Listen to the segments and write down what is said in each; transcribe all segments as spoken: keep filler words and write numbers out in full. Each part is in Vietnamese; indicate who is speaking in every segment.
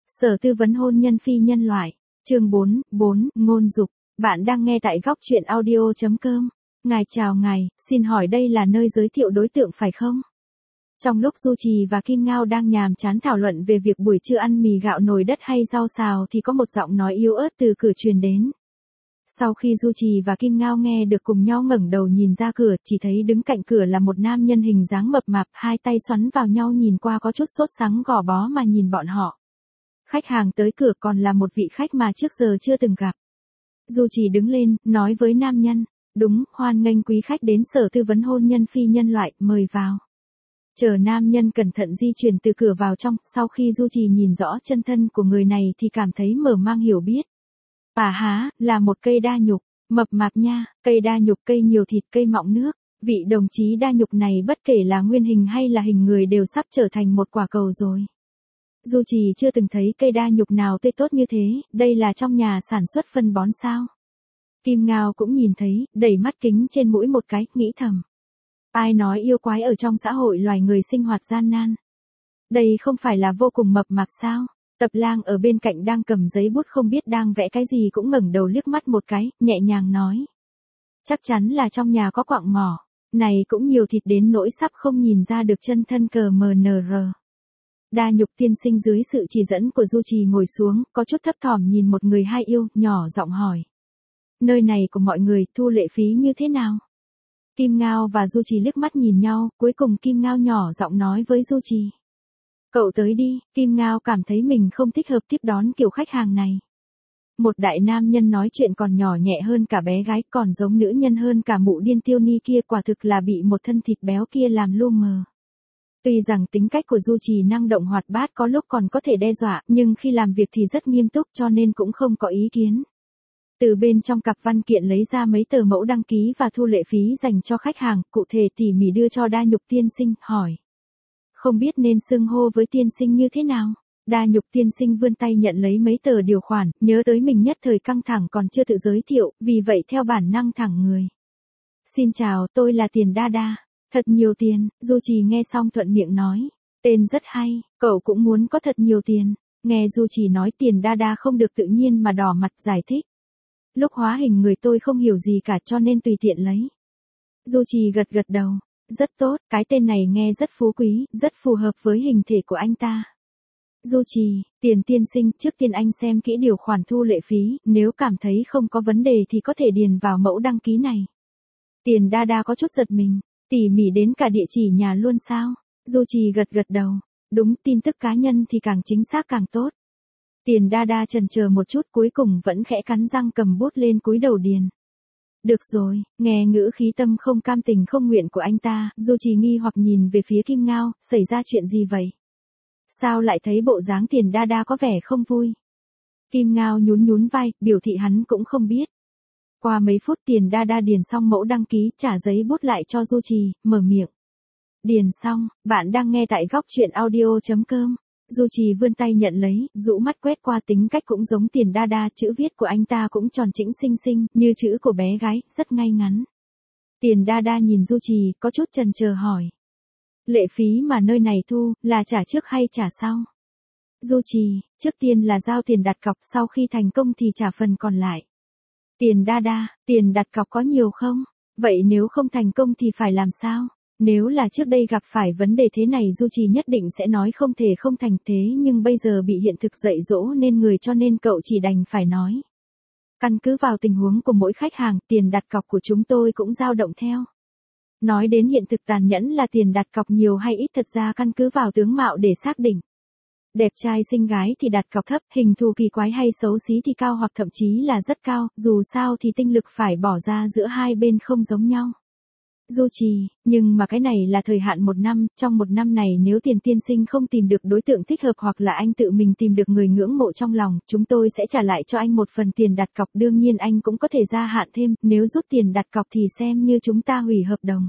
Speaker 1: Sở tư vấn hôn nhân phi nhân loại. Chương bốn, bốn, ngôn dục. Bạn đang nghe tại góc truyện audio chấm com. Ngài chào ngài, xin hỏi đây là nơi giới thiệu đối tượng phải không? Trong lúc Du Trì và Kim Ngao đang nhàm chán thảo luận về việc buổi trưa ăn mì gạo nồi đất hay rau xào thì có một giọng nói yếu ớt từ cửa truyền đến. Sau khi Du Trì và Kim Ngao nghe được cùng nhau ngẩng đầu nhìn ra cửa, chỉ thấy đứng cạnh cửa là một nam nhân hình dáng mập mạp, hai tay xoắn vào nhau nhìn qua có chút sốt sắng gò bó mà nhìn bọn họ. Khách hàng tới cửa còn là một vị khách mà trước giờ chưa từng gặp. Du Trì đứng lên, nói với nam nhân, đúng, hoan nghênh quý khách đến sở tư vấn hôn nhân phi nhân loại, mời vào. Chờ nam nhân cẩn thận di chuyển từ cửa vào trong, sau khi Du Trì nhìn rõ chân thân của người này thì cảm thấy mở mang hiểu biết. À há, là một cây đa nhục, mập mạp nha, cây đa nhục, cây nhiều thịt, cây mọng nước. Vị đồng chí đa nhục này bất kể là nguyên hình hay là hình người đều sắp trở thành một quả cầu rồi. Du Trì chưa từng thấy cây đa nhục nào tươi tốt như thế, đây là trong nhà sản xuất phân bón sao? Kim Ngao cũng nhìn thấy, đẩy mắt kính trên mũi một cái, nghĩ thầm. Ai nói yêu quái ở trong xã hội loài người sinh hoạt gian nan? Đây không phải là vô cùng mập mạp sao? Tập Lang ở bên cạnh đang cầm giấy bút không biết đang vẽ cái gì cũng ngẩng đầu liếc mắt một cái, nhẹ nhàng nói. Chắc chắn là trong nhà có quặng mỏ, này cũng nhiều thịt đến nỗi sắp không nhìn ra được chân thân cờ mờ nờ rờ. Đa nhục tiên sinh dưới sự chỉ dẫn của Du Trì ngồi xuống, có chút thấp thỏm nhìn một người hai yêu, nhỏ giọng hỏi. Nơi này của mọi người thu lệ phí như thế nào? Kim Ngao và Du Trì liếc mắt nhìn nhau, cuối cùng Kim Ngao nhỏ giọng nói với Du Trì. Cậu tới đi, Kim Ngao cảm thấy mình không thích hợp tiếp đón kiểu khách hàng này. Một đại nam nhân nói chuyện còn nhỏ nhẹ hơn cả bé gái, còn giống nữ nhân hơn cả mụ điên Tiêu Ni kia, quả thực là bị một thân thịt béo kia làm lu mờ. Tuy rằng tính cách của Du Trì năng động hoạt bát có lúc còn có thể đe dọa, nhưng khi làm việc thì rất nghiêm túc cho nên cũng không có ý kiến. Từ bên trong cặp văn kiện lấy ra mấy tờ mẫu đăng ký và thu lệ phí dành cho khách hàng, cụ thể tỉ mỉ đưa cho đa nhục tiên sinh, hỏi. Không biết nên xưng hô với tiên sinh như thế nào? Đa nhục tiên sinh vươn tay nhận lấy mấy tờ điều khoản, nhớ tới mình nhất thời căng thẳng còn chưa tự giới thiệu, vì vậy theo bản năng thẳng người. Xin chào, tôi là Tiền Đa Đa. Thật nhiều tiền, Du Trì nghe xong thuận miệng nói. Tên rất hay, cậu cũng muốn có thật nhiều tiền. Nghe Du Trì nói Tiền Đa Đa không được tự nhiên mà đỏ mặt giải thích. Lúc hóa hình người tôi không hiểu gì cả cho nên tùy tiện lấy. Du Trì gật gật đầu. Rất tốt, cái tên này nghe rất phú quý, rất phù hợp với hình thể của anh ta. Du Trì, Tiền tiên sinh, trước tiên anh xem kỹ điều khoản thu lệ phí, nếu cảm thấy không có vấn đề thì có thể điền vào mẫu đăng ký này. Tiền Đa Đa có chút giật mình. Tỉ mỉ đến cả địa chỉ nhà luôn sao? Du Trì gật gật đầu. Đúng, tin tức cá nhân thì càng chính xác càng tốt. Tiền Đa Đa chần chờ một chút cuối cùng vẫn khẽ cắn răng cầm bút lên cúi đầu điền. Được rồi, nghe ngữ khí tâm không cam tình không nguyện của anh ta, Du Trì nghi hoặc nhìn về phía Kim Ngao, xảy ra chuyện gì vậy? Sao lại thấy bộ dáng Tiền Đa Đa có vẻ không vui? Kim Ngao nhún nhún vai, biểu thị hắn cũng không biết. Qua mấy phút Tiền Đa Đa điền xong mẫu đăng ký, trả giấy bút lại cho Du Trì, mở miệng. Điền xong, bạn đang nghe tại góc truyện audio chấm com. Du Trì vươn tay nhận lấy, rũ mắt quét qua, tính cách cũng giống Tiền Đa Đa, chữ viết của anh ta cũng tròn chỉnh xinh xinh, như chữ của bé gái, rất ngay ngắn. Tiền Đa Đa nhìn Du Trì, có chút chần chờ hỏi. Lệ phí mà nơi này thu, là trả trước hay trả sau? Du Trì, trước tiên là giao tiền đặt cọc, sau khi thành công thì trả phần còn lại. Tiền Đa Đa, tiền đặt cọc có nhiều không? Vậy nếu không thành công thì phải làm sao? Nếu là trước đây gặp phải vấn đề thế này Du Trì nhất định sẽ nói không thể không thành, thế nhưng bây giờ bị hiện thực dạy dỗ nên người cho nên cậu chỉ đành phải nói. Căn cứ vào tình huống của mỗi khách hàng, tiền đặt cọc của chúng tôi cũng dao động theo. Nói đến hiện thực tàn nhẫn là tiền đặt cọc nhiều hay ít thật ra căn cứ vào tướng mạo để xác định. Đẹp trai xinh gái thì đặt cọc thấp, hình thù kỳ quái hay xấu xí thì cao hoặc thậm chí là rất cao, dù sao thì tinh lực phải bỏ ra giữa hai bên không giống nhau. Du Trì, nhưng mà cái này là thời hạn một năm, trong một năm này nếu Tiền tiên sinh không tìm được đối tượng thích hợp hoặc là anh tự mình tìm được người ngưỡng mộ trong lòng, chúng tôi sẽ trả lại cho anh một phần tiền đặt cọc, đương nhiên anh cũng có thể gia hạn thêm, nếu rút tiền đặt cọc thì xem như chúng ta hủy hợp đồng.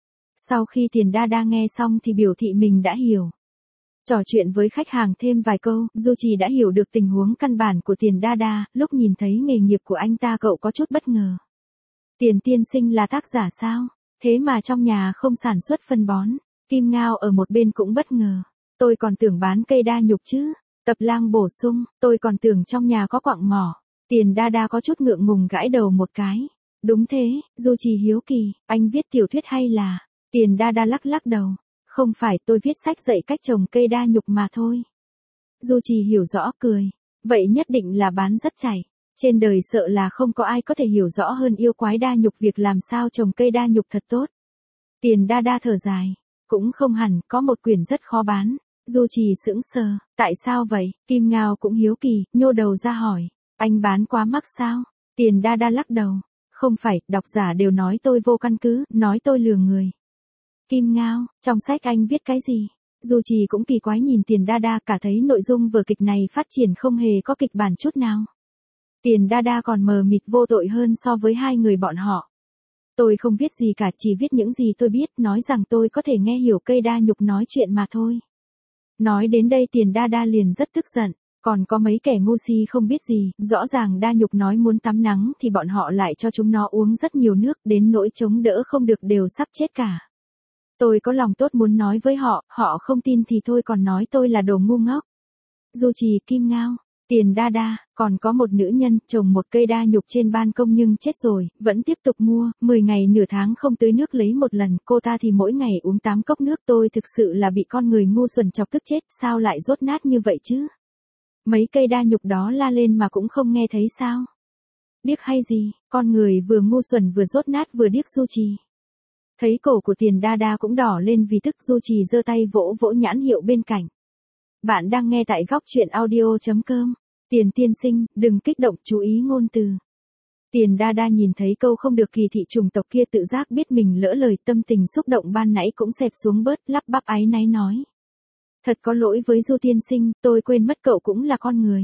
Speaker 1: Sau khi Tiền Đa Đa nghe xong thì biểu thị mình đã hiểu. Trò chuyện với khách hàng thêm vài câu, Du Trì đã hiểu được tình huống căn bản của Tiền Đa Đa, lúc nhìn thấy nghề nghiệp của anh ta cậu có chút bất ngờ. Tiền tiên sinh là tác giả sao? Thế mà trong nhà không sản xuất phân bón. Kim Ngao ở một bên cũng bất ngờ. Tôi còn tưởng bán cây đa nhục chứ. Tập Lang bổ sung, tôi còn tưởng trong nhà có quặng mỏ. Tiền đa đa có chút ngượng ngùng gãi đầu một cái. Đúng thế, Du Trì hiếu kỳ, anh viết tiểu thuyết hay là? Tiền đa đa lắc lắc đầu. Không phải, tôi viết sách dạy cách trồng cây đa nhục mà thôi. Du Trì hiểu rõ cười. Vậy nhất định là bán rất chảy. Trên đời sợ là không có ai có thể hiểu rõ hơn yêu quái đa nhục việc làm sao trồng cây đa nhục thật tốt. Tiền đa đa thở dài. Cũng không hẳn, có một quyển rất khó bán. Du Trì sững sờ. Tại sao vậy? Kim Ngao cũng hiếu kỳ, nhô đầu ra hỏi. Anh bán quá mắc sao? Tiền đa đa lắc đầu. Không phải, độc giả đều nói tôi vô căn cứ, nói tôi lừa người. Kim Ngao, trong sách anh viết cái gì? Du Trì cũng kỳ quái nhìn Tiền đa đa, cả thấy nội dung vở kịch này phát triển không hề có kịch bản chút nào. Tiền đa đa còn mờ mịt vô tội hơn so với hai người bọn họ. Tôi không viết gì cả, chỉ viết những gì tôi biết, nói rằng tôi có thể nghe hiểu cây đa nhục nói chuyện mà thôi. Nói đến đây Tiền đa đa liền rất tức giận. Còn có mấy kẻ ngu si không biết gì, rõ ràng đa nhục nói muốn tắm nắng thì bọn họ lại cho chúng nó uống rất nhiều nước, đến nỗi chống đỡ không được đều sắp chết cả. Tôi có lòng tốt muốn nói với họ, họ không tin thì thôi còn nói tôi là đồ ngu ngốc. Du Trì, Kim Ngao, Tiền đa đa, còn có một nữ nhân trồng một cây đa nhục trên ban công nhưng chết rồi, vẫn tiếp tục mua, mười ngày nửa tháng không tưới nước lấy một lần, cô ta thì mỗi ngày uống tám cốc nước. Tôi thực sự là bị con người ngu xuẩn chọc tức chết, sao lại dốt nát như vậy chứ? Mấy cây đa nhục đó la lên mà cũng không nghe thấy sao? Điếc hay gì, con người vừa ngu xuẩn vừa dốt nát vừa điếc. Du Trì. Thấy cổ của Tiền đa đa cũng đỏ lên vì tức, Du Trì giơ tay vỗ vỗ nhãn hiệu bên cạnh. Bạn đang nghe tại góc truyện audio chấm com. Tiền tiên sinh, đừng kích động, chú ý ngôn từ. Tiền đa đa nhìn thấy câu không được kỳ thị chủng tộc kia tự giác biết mình lỡ lời, tâm tình xúc động ban nãy cũng xẹp xuống bớt, lắp bắp áy náy nói. Thật có lỗi với Du tiên sinh, tôi quên mất cậu cũng là con người.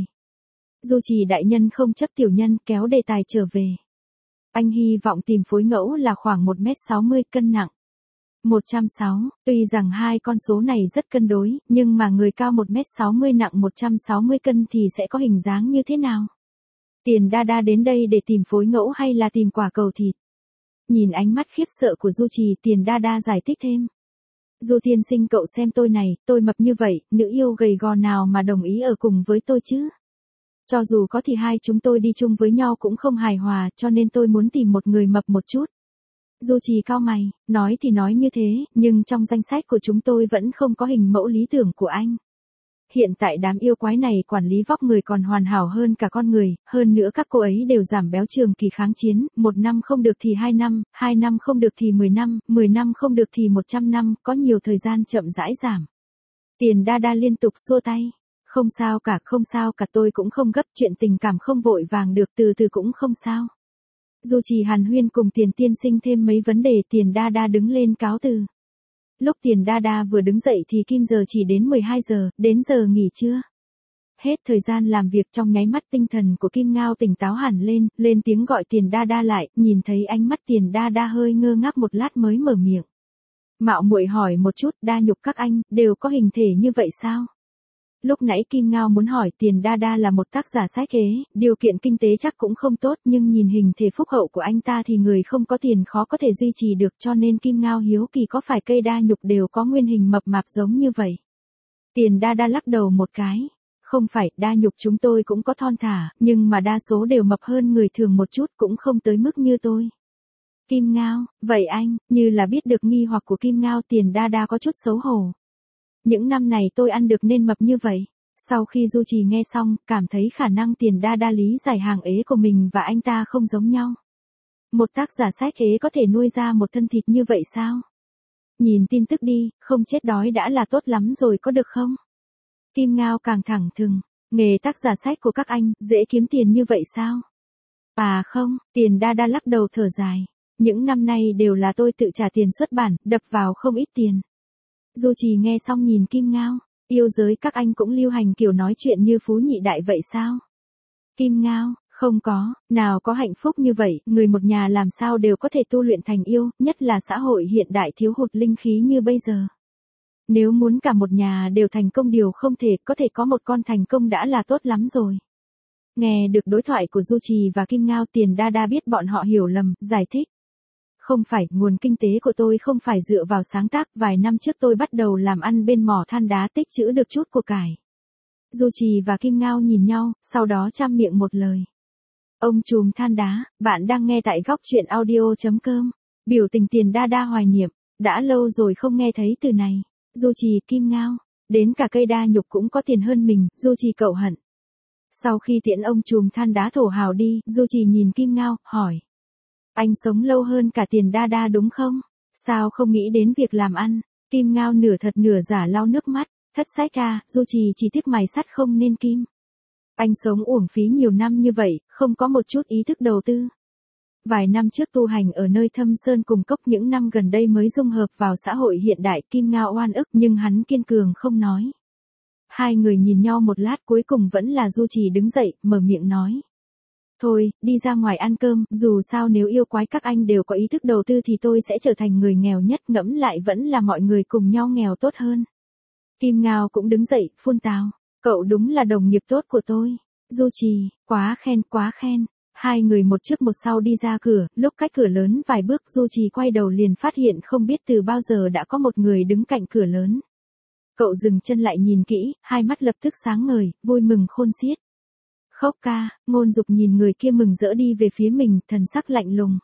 Speaker 1: Du Trì đại nhân không chấp tiểu nhân, kéo đề tài trở về. Anh hy vọng tìm phối ngẫu là khoảng một mét sáu mươi, cân nặng một trăm sáu, tuy rằng hai con số này rất cân đối, nhưng mà người cao một mét sáu mươi nặng một trăm sáu mươi cân thì sẽ có hình dáng như thế nào? Tiền đa đa đến đây để tìm phối ngẫu hay là tìm quả cầu thịt? Nhìn ánh mắt khiếp sợ của Du Trì, Tiền đa đa giải thích thêm. Du tiên sinh cậu xem tôi này, tôi mập như vậy, nữ yêu gầy gò nào mà đồng ý ở cùng với tôi chứ? Cho dù có thì hai chúng tôi đi chung với nhau cũng không hài hòa, cho nên tôi muốn tìm một người mập một chút. Du Trì cau mày, nói thì nói như thế, nhưng trong danh sách của chúng tôi vẫn không có hình mẫu lý tưởng của anh. Hiện tại đám yêu quái này quản lý vóc người còn hoàn hảo hơn cả con người, hơn nữa các cô ấy đều giảm béo trường kỳ kháng chiến, một năm không được thì hai năm, hai năm không được thì mười năm, mười năm không được thì một trăm năm, có nhiều thời gian chậm rãi giảm. Tiền đa đa liên tục xua tay. Không sao cả, không sao cả, tôi cũng không gấp, chuyện tình cảm không vội vàng được, từ từ cũng không sao. Du Trì hàn huyên cùng Tiền tiên sinh thêm mấy vấn đề, Tiền đa đa đứng lên cáo từ. Lúc Tiền đa đa vừa đứng dậy thì kim giờ chỉ đến mười hai giờ, đến giờ nghỉ trưa. Hết thời gian làm việc, trong nháy mắt tinh thần của Kim Ngao tỉnh táo hẳn lên, lên tiếng gọi Tiền đa đa lại, nhìn thấy ánh mắt Tiền đa đa hơi ngơ ngác một lát mới mở miệng. Mạo muội hỏi một chút, đa nhục các anh, đều có hình thể như vậy sao? Lúc nãy Kim Ngao muốn hỏi Tiền đa đa là một tác giả sách ế, điều kiện kinh tế chắc cũng không tốt, nhưng nhìn hình thể phúc hậu của anh ta thì người không có tiền khó có thể duy trì được, cho nên Kim Ngao hiếu kỳ có phải cây đa nhục đều có nguyên hình mập mạp giống như vậy. Tiền đa đa lắc đầu một cái. Không phải, đa nhục chúng tôi cũng có thon thả, nhưng mà đa số đều mập hơn người thường một chút, cũng không tới mức như tôi. Kim Ngao, vậy anh, như là biết được nghi hoặc của Kim Ngao, Tiền đa đa có chút xấu hổ. Những năm này tôi ăn được nên mập như vậy. Sau khi Du Trì nghe xong, cảm thấy khả năng Tiền đa đa lý giải hàng ế của mình và anh ta không giống nhau. Một tác giả sách ế có thể nuôi ra một thân thịt như vậy sao? Nhìn tin tức đi, không chết đói đã là tốt lắm rồi có được không? Kim Ngao càng thẳng thừng, nghề tác giả sách của các anh, dễ kiếm tiền như vậy sao? À không, Tiền đa đa lắc đầu thở dài. Những năm nay đều là tôi tự trả tiền xuất bản, đập vào không ít tiền. Du Trì nghe xong nhìn Kim Ngao, yêu giới các anh cũng lưu hành kiểu nói chuyện như phú nhị đại vậy sao? Kim Ngao, không có, nào có hạnh phúc như vậy, người một nhà làm sao đều có thể tu luyện thành yêu, nhất là xã hội hiện đại thiếu hụt linh khí như bây giờ. Nếu muốn cả một nhà đều thành công điều không thể, có thể có một con thành công đã là tốt lắm rồi. Nghe được đối thoại của Du Trì và Kim Ngao, Tiền đa đa biết bọn họ hiểu lầm, giải thích. Không phải, nguồn kinh tế của tôi không phải dựa vào sáng tác, vài năm trước tôi bắt đầu làm ăn bên mỏ than đá tích trữ được chút của cải. Du Trì và Kim Ngao nhìn nhau, sau đó chăm miệng một lời. Ông trùm than đá, bạn đang nghe tại góc truyện audio.com. Biểu tình tiền đa đa hoài niệm, đã lâu rồi không nghe thấy từ này. Du Trì, Kim Ngao, đến cả cây đa nhục cũng có tiền hơn mình, Du Trì cậu hận. Sau khi tiễn ông trùm than đá thổ hào đi, Du Trì nhìn Kim Ngao, hỏi. Anh sống lâu hơn cả tiền đa đa đúng không? Sao không nghĩ đến việc làm ăn? Kim Ngao nửa thật nửa giả lau nước mắt, thất sách à, Du Trì chỉ tiếc mày sắt không nên kim. Anh sống uổng phí nhiều năm như vậy, không có một chút ý thức đầu tư. Vài năm trước tu hành ở nơi thâm sơn cùng cốc, những năm gần đây mới dung hợp vào xã hội hiện đại. Kim Ngao oan ức nhưng hắn kiên cường không nói. Hai người nhìn nhau một lát, cuối cùng vẫn là Du Trì đứng dậy, mở miệng nói. Thôi, đi ra ngoài ăn cơm, dù sao nếu yêu quái các anh đều có ý thức đầu tư thì tôi sẽ trở thành người nghèo nhất, ngẫm lại vẫn là mọi người cùng nhau nghèo tốt hơn. Kim Ngao cũng đứng dậy, phun tào. Cậu đúng là đồng nghiệp tốt của tôi. Du Trì, quá khen, quá khen. Hai người một trước một sau đi ra cửa, lúc cách cửa lớn vài bước Du Trì quay đầu liền phát hiện không biết từ bao giờ đã có một người đứng cạnh cửa lớn. Cậu dừng chân lại nhìn kỹ, hai mắt lập tức sáng ngời, vui mừng khôn xiết. Khốc ca, Ngôn Dục nhìn người kia mừng rỡ đi về phía mình, thần sắc lạnh lùng.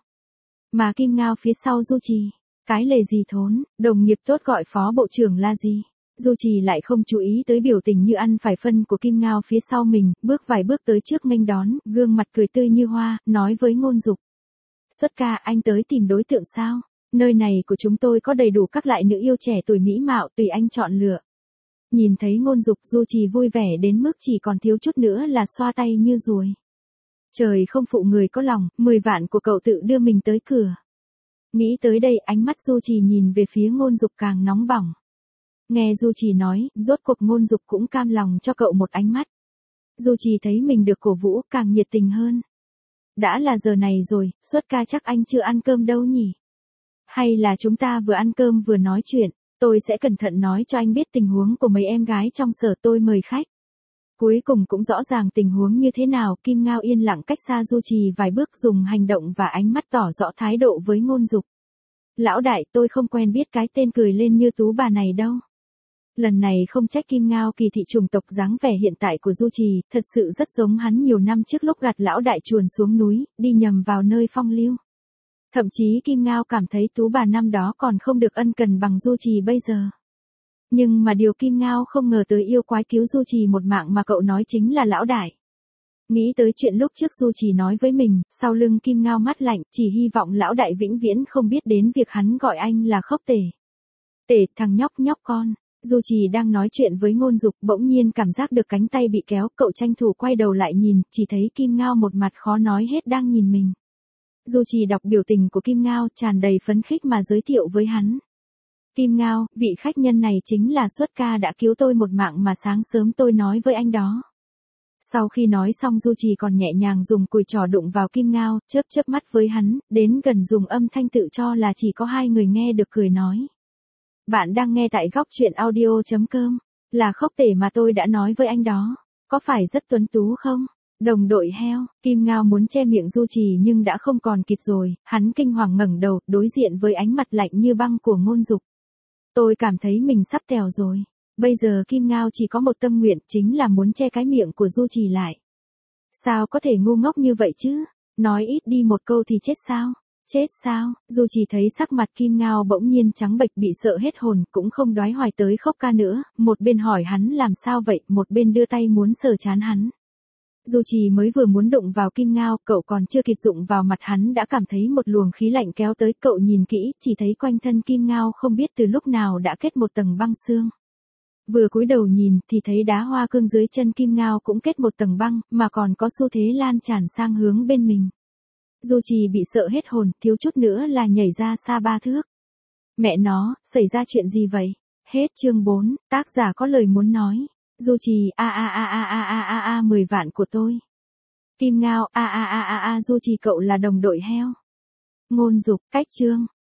Speaker 1: Mà Kim Ngao phía sau Du Trì, cái lề gì thốn, đồng nghiệp tốt gọi phó bộ trưởng là gì? Du Trì lại không chú ý tới biểu tình như ăn phải phân của Kim Ngao phía sau mình, bước vài bước tới trước nghênh đón, gương mặt cười tươi như hoa, nói với Ngôn Dục. Xuất ca, anh tới tìm đối tượng sao? Nơi này của chúng tôi có đầy đủ các loại nữ yêu trẻ tuổi mỹ mạo, tùy anh chọn lựa. Nhìn thấy Ngôn Dục, Du Trì vui vẻ đến mức chỉ còn thiếu chút nữa là xoa tay như ruồi. Trời không phụ người có lòng, mười vạn của cậu tự đưa mình tới cửa. Nghĩ tới đây, ánh mắt Du Trì nhìn về phía Ngôn Dục càng nóng bỏng. Nghe Du Trì nói, rốt cuộc Ngôn Dục cũng cam lòng cho cậu một ánh mắt. Du Trì thấy mình được cổ vũ, càng nhiệt tình hơn. Đã là giờ này rồi, Xuất ca chắc anh chưa ăn cơm đâu nhỉ? Hay là chúng ta vừa ăn cơm vừa nói chuyện, tôi sẽ cẩn thận nói cho anh biết tình huống của mấy em gái trong sở tôi mời khách. Cuối cùng cũng rõ ràng tình huống như thế nào, Kim Ngao yên lặng cách xa Du Trì vài bước, dùng hành động và ánh mắt tỏ rõ thái độ với Ngôn Dục. Lão đại, tôi không quen biết cái tên cười lên như tú bà này đâu. Lần này không trách Kim Ngao kỳ thị chủng tộc, dáng vẻ hiện tại của Du Trì, thật sự rất giống hắn nhiều năm trước lúc gạt lão đại chuồn xuống núi, đi nhầm vào nơi phong lưu. Thậm chí Kim Ngao cảm thấy tú bà năm đó còn không được ân cần bằng Du Trì bây giờ. Nhưng mà điều Kim Ngao không ngờ tới yêu quái cứu Du Trì một mạng mà cậu nói chính là lão đại. Nghĩ tới chuyện lúc trước Du Trì nói với mình, sau lưng Kim Ngao mắt lạnh, chỉ hy vọng lão đại vĩnh viễn không biết đến việc hắn gọi anh là Khốc Tể. Tể, thằng nhóc nhóc con. Du Trì đang nói chuyện với Ngôn Dục, bỗng nhiên cảm giác được cánh tay bị kéo, cậu tranh thủ quay đầu lại nhìn, chỉ thấy Kim Ngao một mặt khó nói hết đang nhìn mình. Du Trì đọc biểu tình của Kim Ngao, tràn đầy phấn khích mà giới thiệu với hắn. Kim Ngao, vị khách nhân này chính là Xuất ca đã cứu tôi một mạng mà sáng sớm tôi nói với anh đó. Sau khi nói xong Du Trì còn nhẹ nhàng dùng cùi trỏ đụng vào Kim Ngao, chớp chớp mắt với hắn, đến gần dùng âm thanh tự cho là chỉ có hai người nghe được cười nói. Bạn đang nghe tại góc truyện audio.com, là Khốc Tể mà tôi đã nói với anh đó, có phải rất tuấn tú không? Đồng đội heo, Kim Ngao muốn che miệng Du Trì nhưng đã không còn kịp rồi, hắn kinh hoàng ngẩng đầu, đối diện với ánh mặt lạnh như băng của Ngôn Dục. Tôi cảm thấy mình sắp tèo rồi. Bây giờ Kim Ngao chỉ có một tâm nguyện, chính là muốn che cái miệng của Du Trì lại. Sao có thể ngu ngốc như vậy chứ? Nói ít đi một câu thì chết sao? Chết sao? Du Trì thấy sắc mặt Kim Ngao bỗng nhiên trắng bệch, bị sợ hết hồn, cũng không đoái hoài tới Khốc ca nữa, một bên hỏi hắn làm sao vậy, một bên đưa tay muốn sờ trán hắn. Du Trì mới vừa muốn đụng vào Kim Ngao, cậu còn chưa kịp đụng vào mặt hắn đã cảm thấy một luồng khí lạnh kéo tới, cậu nhìn kỹ, chỉ thấy quanh thân Kim Ngao không biết từ lúc nào đã kết một tầng băng xương. Vừa cúi đầu nhìn thì thấy đá hoa cương dưới chân Kim Ngao cũng kết một tầng băng, mà còn có xu thế lan tràn sang hướng bên mình. Du Trì bị sợ hết hồn, thiếu chút nữa là nhảy ra xa ba thước. Mẹ nó, xảy ra chuyện gì vậy? Hết chương bốn, tác giả có lời muốn nói. Du Trì, a a a a a a a a mười vạn của tôi. Kim Ngao, a a a a a Du Trì cậu là đồng đội heo. Ngôn Dục, cách chương.